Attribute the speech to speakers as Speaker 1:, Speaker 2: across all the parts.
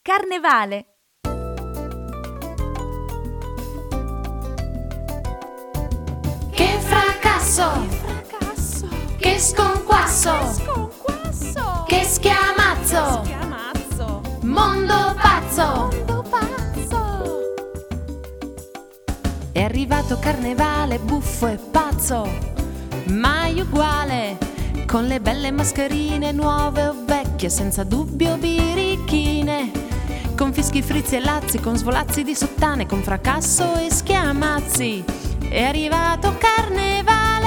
Speaker 1: Carnevale.
Speaker 2: Che fracasso, che sconquasso, che schiamazzo, mondo pazzo. È arrivato Carnevale, buffo e pazzo, mai uguale, con le belle mascherine nuove o vecchie, senza dubbio birichine, con fischi, frizzi e lazzi, con svolazzi di sottane, con fracasso e schiamazzi. È arrivato Carnevale.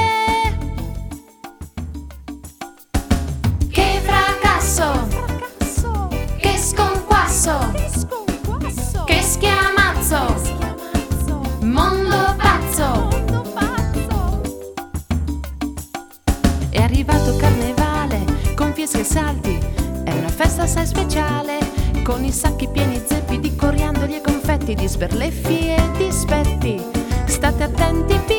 Speaker 2: Che fracasso, che sconquasso, che schiamazzo, mondo pazzo. È arrivato Carnevale, con fieschi e salti, è una festa assai speciale, con i sacchi pieni zeppi di coriandoli e confetti, di sberleffi e dispetti. State attenti,